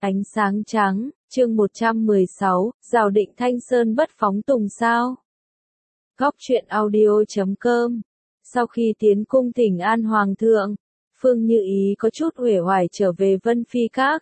Ánh sáng trắng, chương 116, Giào Định Thanh Sơn bất phóng tùng sao? Góc truyện audio.com. Sau khi tiến cung thỉnh an hoàng thượng, Phương Như Ý có chút uể oải trở về Vân Phi Các.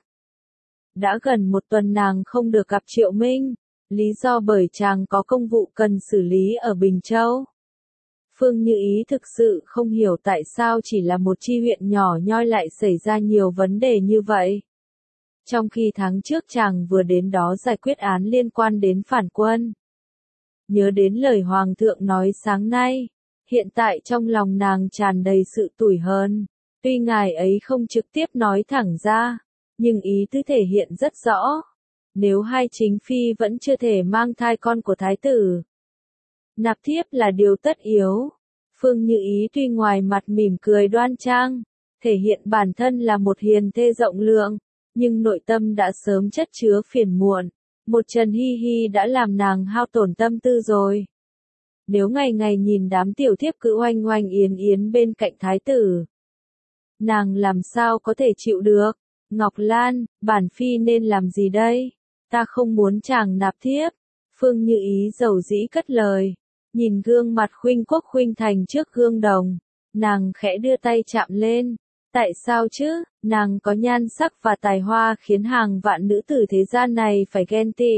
Đã gần một tuần nàng không được gặp Triệu Minh, lý do bởi chàng có công vụ cần xử lý ở Bình Châu. Phương Như Ý thực sự không hiểu tại sao chỉ là một chi huyện nhỏ nhoi lại xảy ra nhiều vấn đề như vậy. Trong khi tháng trước chàng vừa đến đó giải quyết án liên quan đến phản quân. Nhớ đến lời Hoàng thượng nói sáng nay, hiện tại trong lòng nàng tràn đầy sự tủi hờn. Tuy ngài ấy không trực tiếp nói thẳng ra, nhưng ý tứ thể hiện rất rõ. Nếu hai chính phi vẫn chưa thể mang thai con của thái tử, nạp thiếp là điều tất yếu. Phương Như Ý tuy ngoài mặt mỉm cười đoan trang, thể hiện bản thân là một hiền thê rộng lượng, nhưng nội tâm đã sớm chất chứa phiền muộn. Một Trần Hi Hi đã làm nàng hao tổn tâm tư rồi. Nếu ngày ngày nhìn đám tiểu thiếp cứ oanh oanh yến yến bên cạnh thái tử, nàng làm sao có thể chịu được? Ngọc Lan, bản phi nên làm gì đây? Ta không muốn chàng nạp thiếp. Phương Như Ý dầu dĩ cất lời. Nhìn gương mặt khuynh quốc khuynh thành trước gương đồng, nàng khẽ đưa tay chạm lên. Tại sao chứ? Nàng có nhan sắc và tài hoa khiến hàng vạn nữ tử thế gian này phải ghen tị.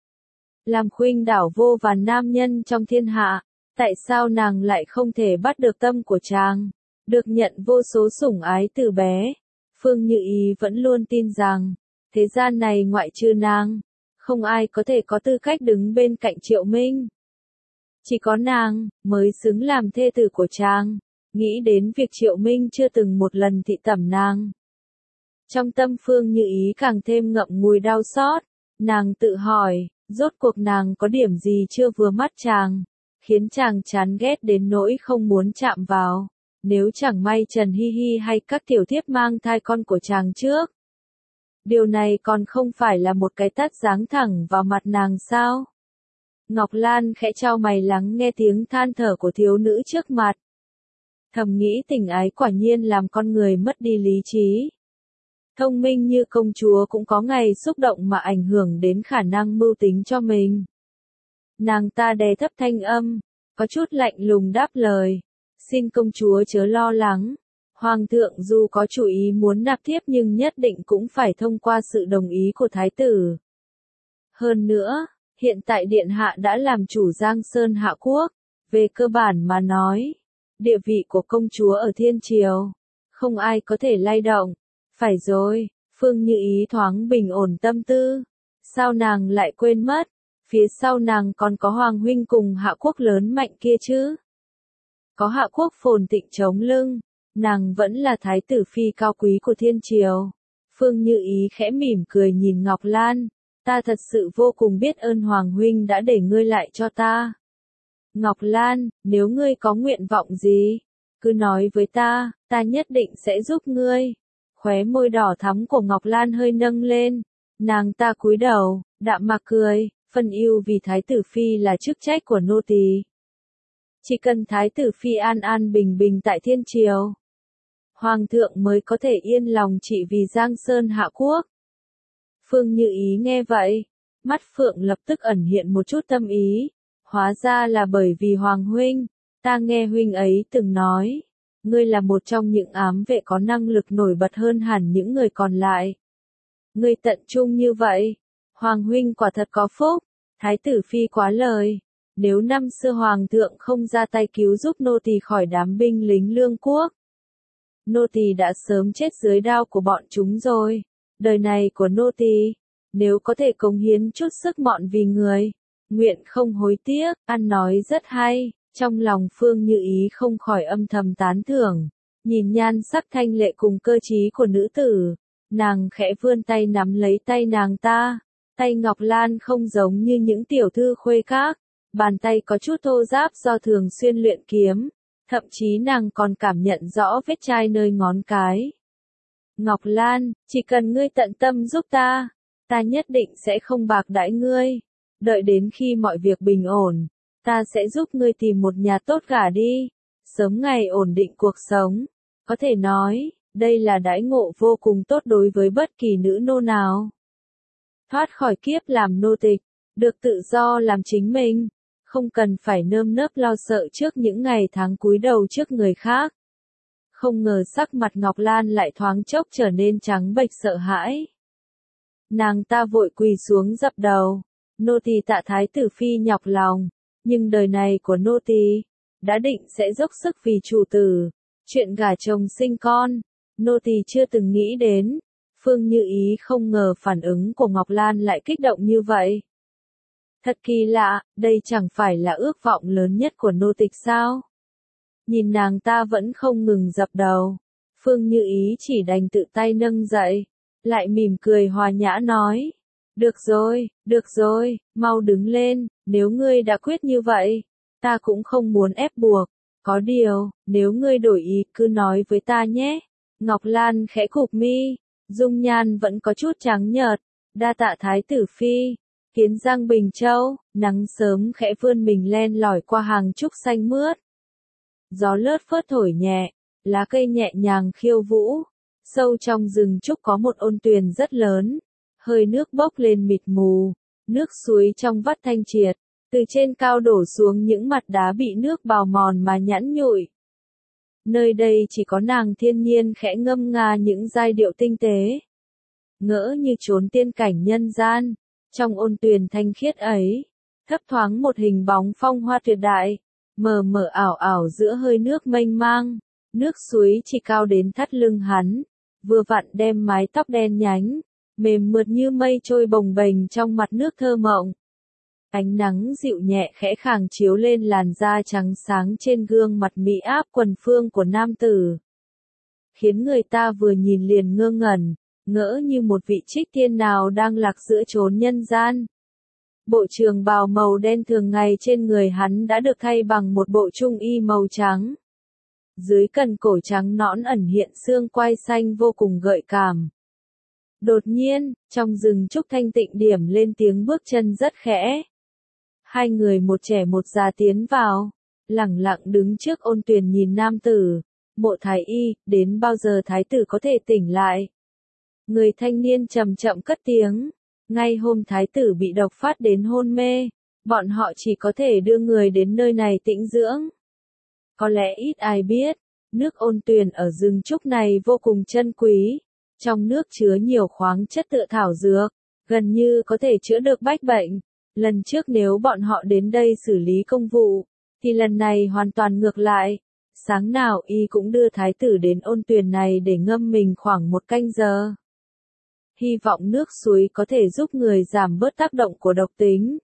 Làm khuynh đảo vô vàn nam nhân trong thiên hạ, tại sao nàng lại không thể bắt được tâm của chàng, được nhận vô số sủng ái từ bé? Phương Như Ý vẫn luôn tin rằng, thế gian này ngoại trừ nàng, không ai có thể có tư cách đứng bên cạnh Triệu Minh. Chỉ có nàng mới xứng làm thê tử của chàng. Nghĩ đến việc Triệu Minh chưa từng một lần thị tẩm nàng, trong tâm Phương Như Ý càng thêm ngậm ngùi đau xót. Nàng tự hỏi, rốt cuộc nàng có điểm gì chưa vừa mắt chàng, khiến chàng chán ghét đến nỗi không muốn chạm vào. Nếu chẳng may Trần Hi Hi hay các tiểu thiếp mang thai con của chàng trước, điều này còn không phải là một cái tát giáng thẳng vào mặt nàng sao? Ngọc Lan khẽ chau mày lắng nghe tiếng than thở của thiếu nữ trước mặt. Thầm nghĩ tình ái quả nhiên làm con người mất đi lý trí. Thông minh như công chúa cũng có ngày xúc động mà ảnh hưởng đến khả năng mưu tính cho mình. Nàng ta đè thấp thanh âm, có chút lạnh lùng đáp lời. Xin công chúa chớ lo lắng. Hoàng thượng dù có chủ ý muốn nạp thiếp nhưng nhất định cũng phải thông qua sự đồng ý của thái tử. Hơn nữa, hiện tại điện hạ đã làm chủ Giang Sơn Hạ Quốc. Về cơ bản mà nói, địa vị của công chúa ở thiên triều, không ai có thể lay động. Phải rồi, Phương Như Ý thoáng bình ổn tâm tư. Sao nàng lại quên mất? Phía sau nàng còn có Hoàng huynh cùng Hạ Quốc lớn mạnh kia chứ? Có Hạ Quốc phồn thịnh chống lưng, nàng vẫn là thái tử phi cao quý của thiên triều. Phương Như Ý khẽ mỉm cười nhìn Ngọc Lan. Ta thật sự vô cùng biết ơn Hoàng huynh đã để ngươi lại cho ta. Ngọc Lan, nếu ngươi có nguyện vọng gì, cứ nói với ta, ta nhất định sẽ giúp ngươi. Khóe môi đỏ thắm của Ngọc Lan hơi nâng lên, nàng ta cúi đầu, đạm mạc cười, phân ưu vì thái tử phi là chức trách của nô tỳ. Chỉ cần thái tử phi an an bình bình tại thiên triều, hoàng thượng mới có thể yên lòng trị vì Giang Sơn Hạ Quốc. Phương Như Ý nghe vậy, mắt phượng lập tức ẩn hiện một chút tâm ý. Hóa ra là bởi vì Hoàng huynh, ta nghe huynh ấy từng nói, ngươi là một trong những ám vệ có năng lực nổi bật hơn hẳn những người còn lại. Ngươi tận trung như vậy, Hoàng huynh quả thật có phúc. Thái tử phi quá lời, nếu năm xưa Hoàng thượng không ra tay cứu giúp nô tỳ khỏi đám binh lính lương quốc, nô tỳ đã sớm chết dưới đao của bọn chúng rồi. Đời này của nô tỳ, nếu có thể cống hiến chút sức mọn vì người, nguyện không hối tiếc. Ăn nói rất hay, trong lòng Phương Như Ý không khỏi âm thầm tán thưởng. Nhìn nhan sắc thanh lệ cùng cơ trí của nữ tử, nàng khẽ vươn tay nắm lấy tay nàng ta. Tay Ngọc Lan không giống như những tiểu thư khuê khác, bàn tay có chút thô ráp do thường xuyên luyện kiếm, thậm chí nàng còn cảm nhận rõ vết chai nơi ngón cái. Ngọc Lan, chỉ cần ngươi tận tâm giúp ta, ta nhất định sẽ không bạc đãi ngươi. Đợi đến khi mọi việc bình ổn, ta sẽ giúp ngươi tìm một nhà tốt gả đi, sớm ngày ổn định cuộc sống. Có thể nói, đây là đãi ngộ vô cùng tốt đối với bất kỳ nữ nô nào. thoát khỏi kiếp làm nô tịch, được tự do làm chính mình, không cần phải nơm nớp lo sợ trước những ngày tháng cúi đầu trước người khác. Không ngờ sắc mặt Ngọc Lan lại thoáng chốc trở nên trắng bệch sợ hãi. Nàng ta vội quỳ xuống dập đầu, nô tỳ tạ thái tử phi nhọc lòng, nhưng đời này của nô tỳ đã định sẽ dốc sức vì chủ tử, chuyện gả chồng sinh con, nô tỳ chưa từng nghĩ đến. Phương Như Ý không ngờ phản ứng của Ngọc Lan lại kích động như vậy. Thật kỳ lạ, đây chẳng phải là ước vọng lớn nhất của nô tịch sao? Nhìn nàng ta vẫn không ngừng dập đầu, Phương Như Ý chỉ đành tự tay nâng dậy, lại mỉm cười hòa nhã nói. Được rồi, mau đứng lên, nếu ngươi đã quyết như vậy, ta cũng không muốn ép buộc, có điều, nếu ngươi đổi ý cứ nói với ta nhé. Ngọc Lan khẽ cụp mi, dung nhan vẫn có chút trắng nhợt, đa tạ thái tử phi. Kiến Giang Bình Châu, nắng sớm khẽ vươn mình len lỏi qua hàng trúc xanh mướt. Gió lướt phớt thổi nhẹ, lá cây nhẹ nhàng khiêu vũ. Sâu trong rừng trúc có một ôn tuyền rất lớn, hơi nước bốc lên mịt mù, nước suối trong vắt thanh triệt, từ trên cao đổ xuống những mặt đá bị nước bào mòn mà nhẵn nhụi. Nơi đây chỉ có nàng thiên nhiên khẽ ngâm nga những giai điệu tinh tế, ngỡ như chốn tiên cảnh nhân gian. Trong ôn tuyền thanh khiết ấy, thấp thoáng một hình bóng phong hoa tuyệt đại, mờ mờ ảo ảo giữa hơi nước mênh mang, nước suối chỉ cao đến thắt lưng hắn, vừa vặn đem mái tóc đen nhánh, mềm mượt như mây trôi bồng bềnh trong mặt nước thơ mộng. Ánh nắng dịu nhẹ khẽ khàng chiếu lên làn da trắng sáng trên gương mặt mỹ áp quần phương của nam tử, khiến người ta vừa nhìn liền ngơ ngẩn, ngỡ như một vị trích tiên nào đang lạc giữa chốn nhân gian. Bộ trường bào màu đen thường ngày trên người hắn đã được thay bằng một bộ trung y màu trắng. Dưới cần cổ trắng nõn ẩn hiện xương quai xanh vô cùng gợi cảm. Đột nhiên, trong rừng trúc thanh tịnh điểm lên tiếng bước chân rất khẽ. Hai người một trẻ một già tiến vào, lẳng lặng đứng trước ôn tuyền nhìn nam tử. Mộ thái y, đến bao giờ thái tử có thể tỉnh lại? Người thanh niên chậm chậm cất tiếng. Ngay hôm thái tử bị độc phát đến hôn mê, bọn họ chỉ có thể đưa người đến nơi này tĩnh dưỡng. Có lẽ ít ai biết, nước ôn tuyền ở rừng trúc này vô cùng chân quý. Trong nước chứa nhiều khoáng chất tựa thảo dược, gần như có thể chữa được bách bệnh. Lần trước nếu bọn họ đến đây xử lý công vụ, thì lần này hoàn toàn ngược lại. Sáng nào y cũng đưa thái tử đến ôn tuyền này để ngâm mình khoảng 1 canh giờ. Hy vọng nước suối có thể giúp người giảm bớt tác động của độc tính.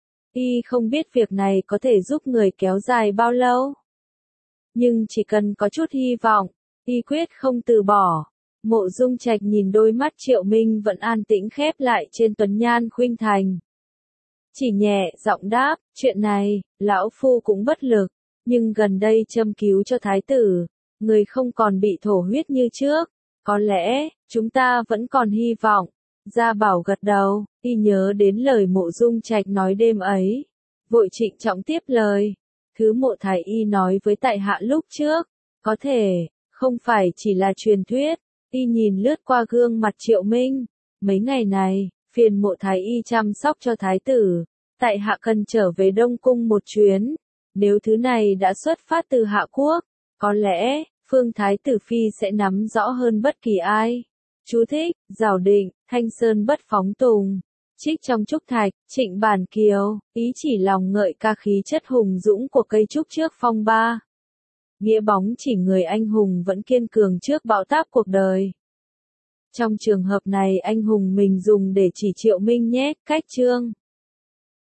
Y không biết việc này có thể giúp người kéo dài bao lâu. Nhưng chỉ cần có chút hy vọng, y quyết không từ bỏ. Mộ Dung Trạch nhìn đôi mắt Triệu Minh vẫn an tĩnh khép lại trên tuấn nhan khuynh thành. Chỉ nhẹ giọng đáp, chuyện này, lão phu cũng bất lực, nhưng gần đây châm cứu cho thái tử, người không còn bị thổ huyết như trước. Có lẽ, chúng ta vẫn còn hy vọng. Gia Bảo gật đầu, y nhớ đến lời Mộ Dung Trạch nói đêm ấy. Vội trịnh trọng tiếp lời. Thứ Mộ Thái Y nói với tại hạ lúc trước, có thể, không phải chỉ là truyền thuyết. Y nhìn lướt qua gương mặt Triệu Minh. Mấy ngày này, phiền Mộ Thái Y chăm sóc cho thái tử. Tại hạ cần trở về Đông Cung một chuyến. Nếu thứ này đã xuất phát từ Hạ Quốc, có lẽ Phương Thái tử Phi sẽ nắm rõ hơn bất kỳ ai. Chú thích, Giảo Định, Thanh Sơn bất phóng tùng. Trích trong trúc thạch, Trịnh Bản Kiều, ý chỉ lòng ngợi ca khí chất hùng dũng của cây trúc trước phong ba. Nghĩa bóng chỉ người anh hùng vẫn kiên cường trước bão táp cuộc đời. Trong trường hợp này anh hùng mình dùng để chỉ Triệu Minh nhé, cách chương.